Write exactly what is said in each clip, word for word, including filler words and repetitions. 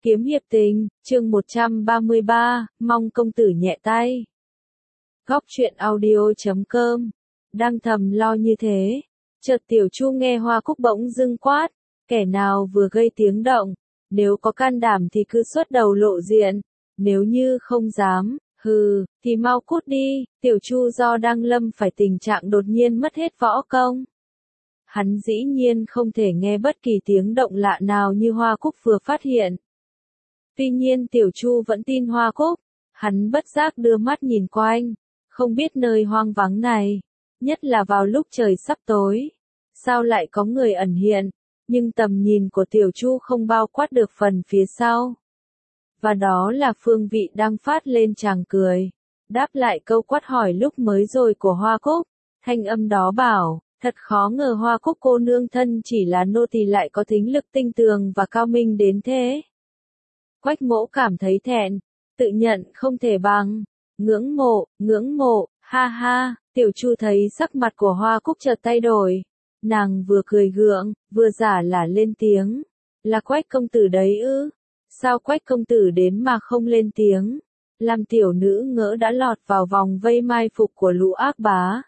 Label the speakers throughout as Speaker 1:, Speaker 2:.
Speaker 1: Kiếm hiệp tình, chương một trăm ba mươi ba, mong công tử nhẹ tay. Góc truyện audio chấm com, đang thầm lo như thế. Chợt Tiểu Chu nghe Hoa Cúc bỗng dưng quát, kẻ nào vừa gây tiếng động, nếu có can đảm thì cứ xuất đầu lộ diện, nếu như không dám, hừ, thì mau cút đi. Tiểu Chu do đang lâm phải tình trạng đột nhiên mất hết võ công. Hắn dĩ nhiên không thể nghe bất kỳ tiếng động lạ nào như Hoa Cúc vừa phát hiện. Tuy nhiên Tiểu Chu vẫn tin Hoa Cúc, hắn bất giác đưa mắt nhìn quanh, không biết nơi hoang vắng này, nhất là vào lúc trời sắp tối, sao lại có người ẩn hiện, nhưng tầm nhìn của Tiểu Chu không bao quát được phần phía sau. Và đó là Phương Vị đang phát lên tràng cười, đáp lại câu quát hỏi lúc mới rồi của Hoa Cúc, thanh âm đó bảo, thật khó ngờ Hoa Cúc cô nương thân chỉ là nô tỳ lại có thính lực tinh tường và cao minh đến thế. Quách Mỗ cảm thấy thẹn, tự nhận không thể bằng, ngưỡng mộ, ngưỡng mộ, ha ha. Tiểu Chu thấy sắc mặt của Hoa Cúc chợt thay đổi, nàng vừa cười gượng, vừa giả là lên tiếng, là Quách công tử đấy ư? Sao Quách công tử đến mà không lên tiếng? Làm tiểu nữ ngỡ đã lọt vào vòng vây mai phục của lũ ác bá.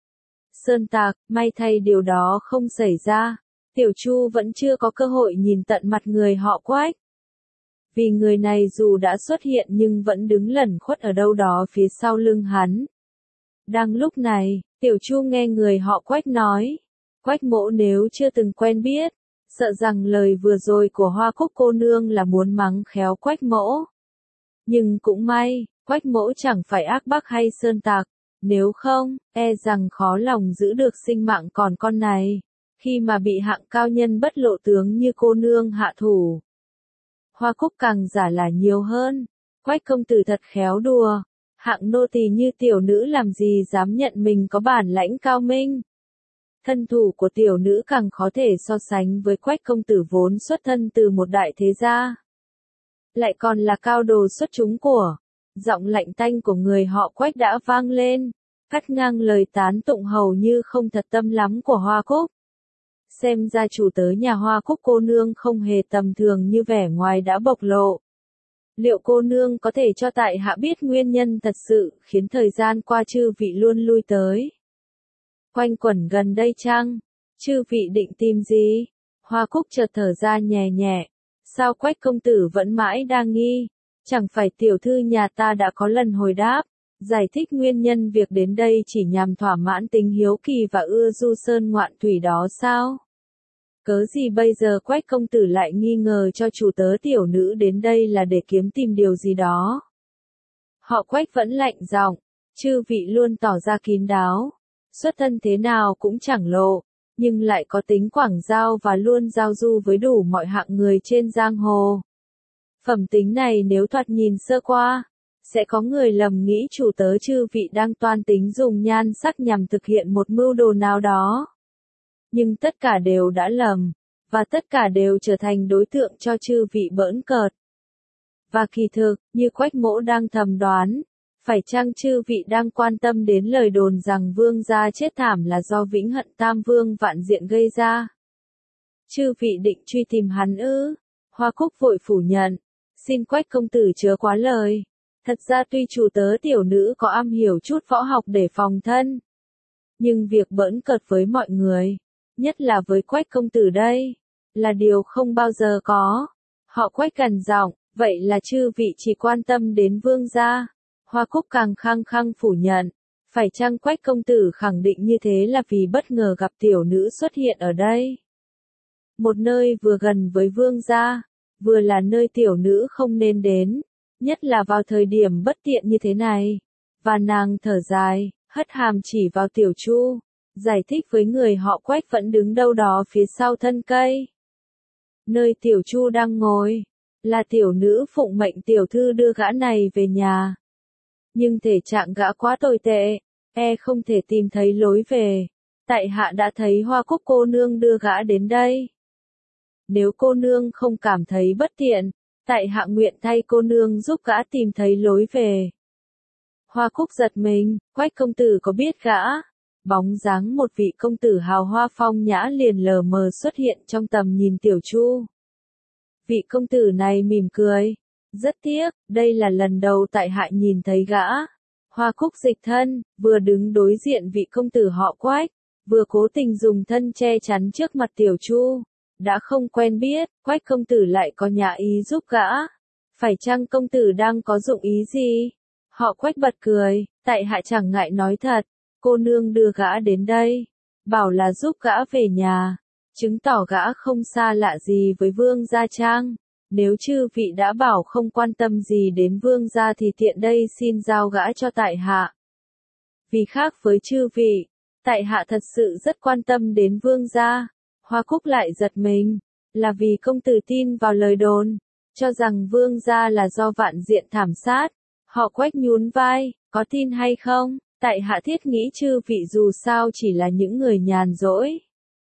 Speaker 1: Sơn Tạc, may thay điều đó không xảy ra, Tiểu Chu vẫn chưa có cơ hội nhìn tận mặt người họ Quách. Vì người này dù đã xuất hiện nhưng vẫn đứng lẩn khuất ở đâu đó phía sau lưng hắn. Đang lúc này, Tiểu Chu nghe người họ Quách nói, Quách Mỗ nếu chưa từng quen biết, sợ rằng lời vừa rồi của Hoa Cúc cô nương là muốn mắng khéo Quách Mỗ. Nhưng cũng may, Quách Mỗ chẳng phải ác bác hay sơn tạc, nếu không, e rằng khó lòng giữ được sinh mạng còn con này, khi mà bị hạng cao nhân bất lộ tướng như cô nương hạ thủ. Hoa Cúc càng giả là nhiều hơn, Quách công tử thật khéo đùa, hạng nô tỳ như tiểu nữ làm gì dám nhận mình có bản lãnh cao minh. Thân thủ của tiểu nữ càng khó thể so sánh với Quách công tử vốn xuất thân từ một đại thế gia. Lại còn là cao đồ xuất chúng của, giọng lạnh tanh của người họ Quách đã vang lên, cắt ngang lời tán tụng hầu như không thật tâm lắm của Hoa Cúc. Xem ra chủ tớ nhà Hoa Cúc cô nương không hề tầm thường như vẻ ngoài đã bộc lộ. Liệu cô nương có thể cho tại hạ biết nguyên nhân thật sự khiến thời gian qua chư vị luôn lui tới? Quanh quẩn gần đây chăng? Chư vị định tìm gì? Hoa Cúc chợt thở ra nhẹ nhẹ. Sao Quách công tử vẫn mãi đang nghi? Chẳng phải tiểu thư nhà ta đã có lần hồi đáp, giải thích nguyên nhân việc đến đây chỉ nhằm thỏa mãn tính hiếu kỳ và ưa du sơn ngoạn thủy đó sao? Cớ gì bây giờ Quách công tử lại nghi ngờ cho chủ tớ tiểu nữ đến đây là để kiếm tìm điều gì đó? Họ Quách vẫn lạnh giọng, chư vị luôn tỏ ra kín đáo, xuất thân thế nào cũng chẳng lộ, nhưng lại có tính quảng giao và luôn giao du với đủ mọi hạng người trên giang hồ. Phẩm tính này nếu thoạt nhìn sơ qua, sẽ có người lầm nghĩ chủ tớ chư vị đang toan tính dùng nhan sắc nhằm thực hiện một mưu đồ nào đó. Nhưng tất cả đều đã lầm, và tất cả đều trở thành đối tượng cho chư vị bỡn cợt. Và kỳ thực, như Quách Mỗ đang thầm đoán, phải chăng chư vị đang quan tâm đến lời đồn rằng vương gia chết thảm là do Vĩnh Hận Tam Vương Vạn Diện gây ra? Chư vị định truy tìm hắn ư? Hoa Cúc vội phủ nhận, xin Quách công tử chớ quá lời. Thật ra tuy chủ tớ tiểu nữ có am hiểu chút võ học để phòng thân, nhưng việc bỡn cợt với mọi người, nhất là với Quách công tử đây, là điều không bao giờ có. Họ Quách gằn giọng, vậy là chư vị chỉ quan tâm đến vương gia? Hoa Cúc càng khăng khăng phủ nhận, phải chăng Quách công tử khẳng định như thế là vì bất ngờ gặp tiểu nữ xuất hiện ở đây? Một nơi vừa gần với vương gia, vừa là nơi tiểu nữ không nên đến, nhất là vào thời điểm bất tiện như thế này. Và nàng thở dài, hất hàm chỉ vào Tiểu Chu, giải thích với người họ Quách vẫn đứng đâu đó phía sau thân cây. Nơi Tiểu Chu đang ngồi, là tiểu nữ phụng mệnh tiểu thư đưa gã này về nhà. Nhưng thể trạng gã quá tồi tệ, e không thể tìm thấy lối về. Tại hạ đã thấy Hoa Cúc cô nương đưa gã đến đây. Nếu cô nương không cảm thấy bất tiện, tại hạ nguyện thay cô nương giúp gã tìm thấy lối về. Hoa Cúc giật mình, Quách công tử có biết gã? Bóng dáng một vị công tử hào hoa phong nhã liền lờ mờ xuất hiện trong tầm nhìn Tiểu Chu. Vị công tử này mỉm cười. Rất tiếc, đây là lần đầu tại hạ nhìn thấy gã. Hoa Cúc dịch thân, vừa đứng đối diện vị công tử họ Quách, vừa cố tình dùng thân che chắn trước mặt Tiểu Chu. Đã không quen biết, Quách công tử lại có nhã ý giúp gã. Phải chăng công tử đang có dụng ý gì? Họ Quách bật cười, tại hạ chẳng ngại nói thật, cô nương đưa gã đến đây, bảo là giúp gã về nhà, chứng tỏ gã không xa lạ gì với Vương gia trang. Nếu chư vị đã bảo không quan tâm gì đến Vương gia thì tiện đây xin giao gã cho tại hạ. Vì khác với chư vị, tại hạ thật sự rất quan tâm đến Vương gia. Hoa Cúc lại giật mình, là vì công tử tin vào lời đồn, cho rằng Vương gia là do Vạn Diện thảm sát. Họ Quách nhún vai, có tin hay không, tại hạ thiết nghĩ chư vị dù sao chỉ là những người nhàn rỗi.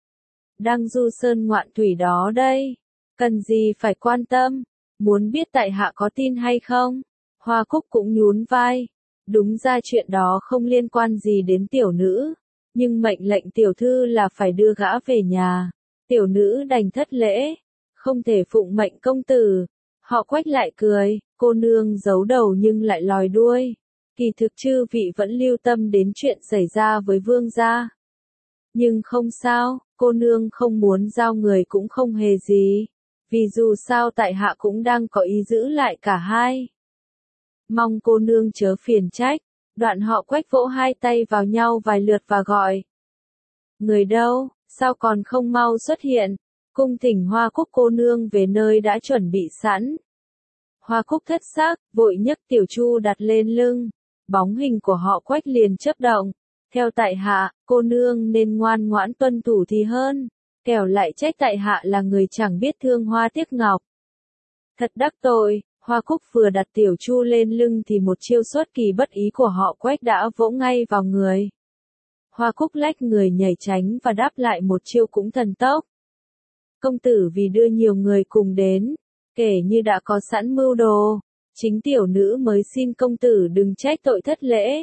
Speaker 1: Đang du sơn ngoạn thủy đó đây, cần gì phải quan tâm, muốn biết tại hạ có tin hay không? Hoa Cúc cũng nhún vai, đúng ra chuyện đó không liên quan gì đến tiểu nữ, nhưng mệnh lệnh tiểu thư là phải đưa gã về nhà, tiểu nữ đành thất lễ, không thể phụng mệnh công tử. Họ Quách lại cười, cô nương giấu đầu nhưng lại lòi đuôi. Kỳ thực chư vị vẫn lưu tâm đến chuyện xảy ra với Vương gia. Nhưng không sao, cô nương không muốn giao người cũng không hề gì. Vì dù sao tại hạ cũng đang có ý giữ lại cả hai. Mong cô nương chớ phiền trách. Đoạn họ Quách vỗ hai tay vào nhau vài lượt và gọi. Người đâu, sao còn không mau xuất hiện? Cung thỉnh Hoa Cúc cô nương về nơi đã chuẩn bị sẵn. Hoa Cúc thất sắc, vội nhấc Tiểu Chu đặt lên lưng. Bóng hình của họ Quách liền chớp động. Theo tại hạ, cô nương nên ngoan ngoãn tuân thủ thì hơn. Kẻo lại trách tại hạ là người chẳng biết thương hoa tiếc ngọc. Thật đắc tội, Hoa Cúc vừa đặt Tiểu Chu lên lưng thì một chiêu xuất kỳ bất ý của họ Quách đã vỗ ngay vào người. Hoa Cúc lách người nhảy tránh và đáp lại một chiêu cũng thần tốc. Công tử vì đưa nhiều người cùng đến, kể như đã có sẵn mưu đồ, chính tiểu nữ mới xin công tử đừng trách tội thất lễ.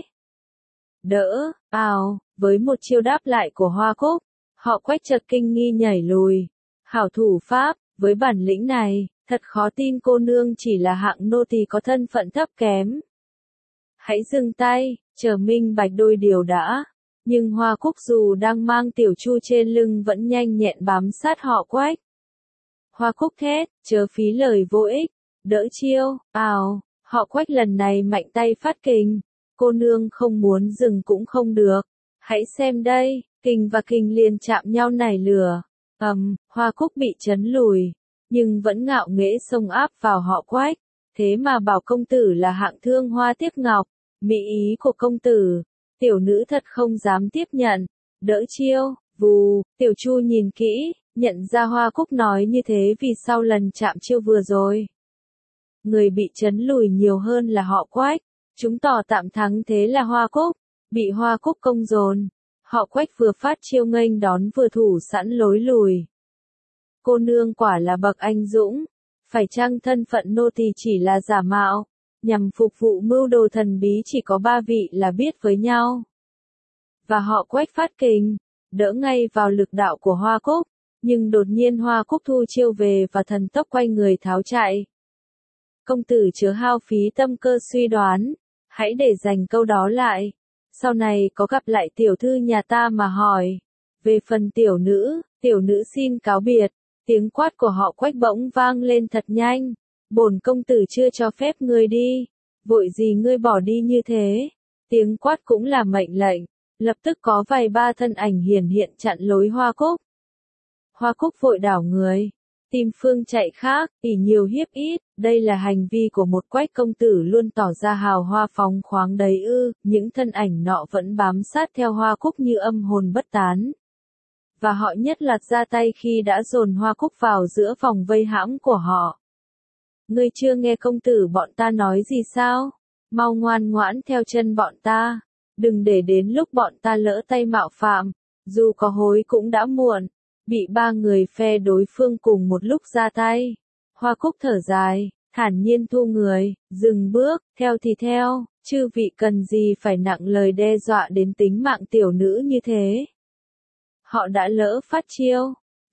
Speaker 1: Đỡ, ào, với một chiêu đáp lại của Hoa Cúc, họ Quách chợt kinh nghi nhảy lùi. Hảo thủ pháp, với bản lĩnh này, thật khó tin cô nương chỉ là hạng nô tỳ có thân phận thấp kém. Hãy dừng tay, chờ minh bạch đôi điều đã. Nhưng Hoa Cúc dù đang mang Tiểu Chu trên lưng vẫn nhanh nhẹn bám sát họ Quách. Hoa Cúc thét, chớ phí lời vô ích, đỡ chiêu, ào, họ Quách lần này mạnh tay phát kình. Cô nương không muốn dừng cũng không được. Hãy xem đây, kình và kình liền chạm nhau nảy lửa. Ầm, um, Hoa Cúc bị chấn lùi, nhưng vẫn ngạo nghễ xông áp vào họ Quách. Thế mà bảo công tử là hạng thương hoa tiếc ngọc, mỹ ý của công tử. Tiểu nữ thật không dám tiếp nhận. Đỡ chiêu, vù, Tiểu Chu nhìn kỹ, nhận ra Hoa Cúc nói như thế vì sau lần chạm chiêu vừa rồi. Người bị chấn lùi nhiều hơn là họ Quách, chúng tỏ tạm thắng thế là Hoa Cúc, bị Hoa Cúc công dồn. Họ Quách vừa phát chiêu nghênh đón vừa thủ sẵn lối lùi. Cô nương quả là bậc anh dũng, phải chăng thân phận nô tỳ chỉ là giả mạo? Nhằm phục vụ mưu đồ thần bí chỉ có ba vị là biết với nhau. Và họ Quách phát kình, đỡ ngay vào lực đạo của Hoa Cúc, nhưng đột nhiên Hoa Cúc thu chiêu về và thần tốc quay người tháo chạy. Công tử chớ hao phí tâm cơ suy đoán, hãy để dành câu đó lại. Sau này có gặp lại tiểu thư nhà ta mà hỏi. Về phần tiểu nữ, tiểu nữ xin cáo biệt. Tiếng quát của họ Quách bỗng vang lên thật nhanh. Bổn công tử chưa cho phép ngươi đi. Vội gì ngươi bỏ đi như thế? Tiếng quát cũng là mệnh lệnh. Lập tức có vài ba thân ảnh hiển hiện chặn lối Hoa Cúc. Hoa Cúc vội đảo người, tìm phương chạy khác, ỷ nhiều hiếp ít. Đây là hành vi của một Quách công tử luôn tỏ ra hào hoa phóng khoáng đấy ư. Những thân ảnh nọ vẫn bám sát theo Hoa Cúc như âm hồn bất tán. Và họ nhất loạt ra tay khi đã dồn Hoa Cúc vào giữa vòng vây hãm của họ. Ngươi chưa nghe công tử bọn ta nói gì sao? Mau ngoan ngoãn theo chân bọn ta. Đừng để đến lúc bọn ta lỡ tay mạo phạm. Dù có hối cũng đã muộn. Bị ba người phe đối phương cùng một lúc ra tay. Hoa Cúc thở dài, thản nhiên thu người, dừng bước, theo thì theo, chư vị cần gì phải nặng lời đe dọa đến tính mạng tiểu nữ như thế. Họ đã lỡ phát chiêu,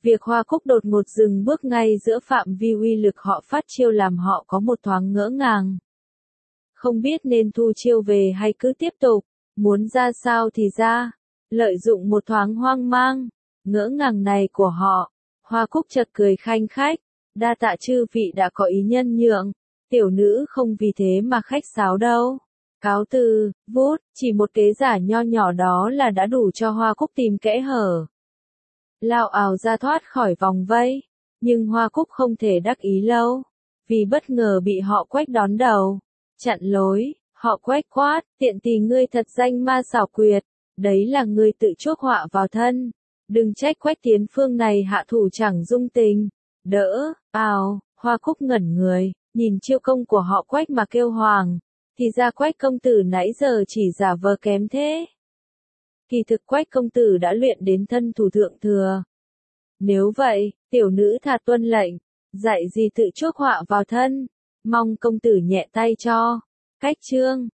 Speaker 1: Việc Hoa Cúc đột ngột dừng bước ngay giữa phạm vi uy lực họ phát chiêu làm họ có một thoáng ngỡ ngàng. Không biết nên thu chiêu về hay cứ tiếp tục, muốn ra sao thì ra. Lợi dụng một thoáng hoang mang, ngỡ ngàng này của họ, Hoa Cúc chợt cười khanh khách, đa tạ chư vị đã có ý nhân nhượng, tiểu nữ không vì thế mà khách sáo đâu. Cáo từ, vút, chỉ một kế giả nho nhỏ đó là đã đủ cho Hoa Cúc tìm kẽ hở. Lao ào ra thoát khỏi vòng vây, nhưng Hoa Cúc không thể đắc ý lâu, vì bất ngờ bị họ Quách đón đầu, chặn lối, họ Quách quát, tiện tỳ ngươi thật danh ma xảo quyệt, đấy là ngươi tự chuốc họa vào thân, đừng trách Quách Tiến Phương này hạ thủ chẳng dung tình, đỡ, ào, Hoa Cúc ngẩn người, nhìn chiêu công của họ Quách mà kêu hoàng, thì ra Quách công tử nãy giờ chỉ giả vờ kém thế. Kỳ thực Quách công tử đã luyện đến thân thủ thượng thừa. Nếu vậy, tiểu nữ thà tuân lệnh, dạy gì tự chuốc họa vào thân, mong công tử nhẹ tay cho. Cách chương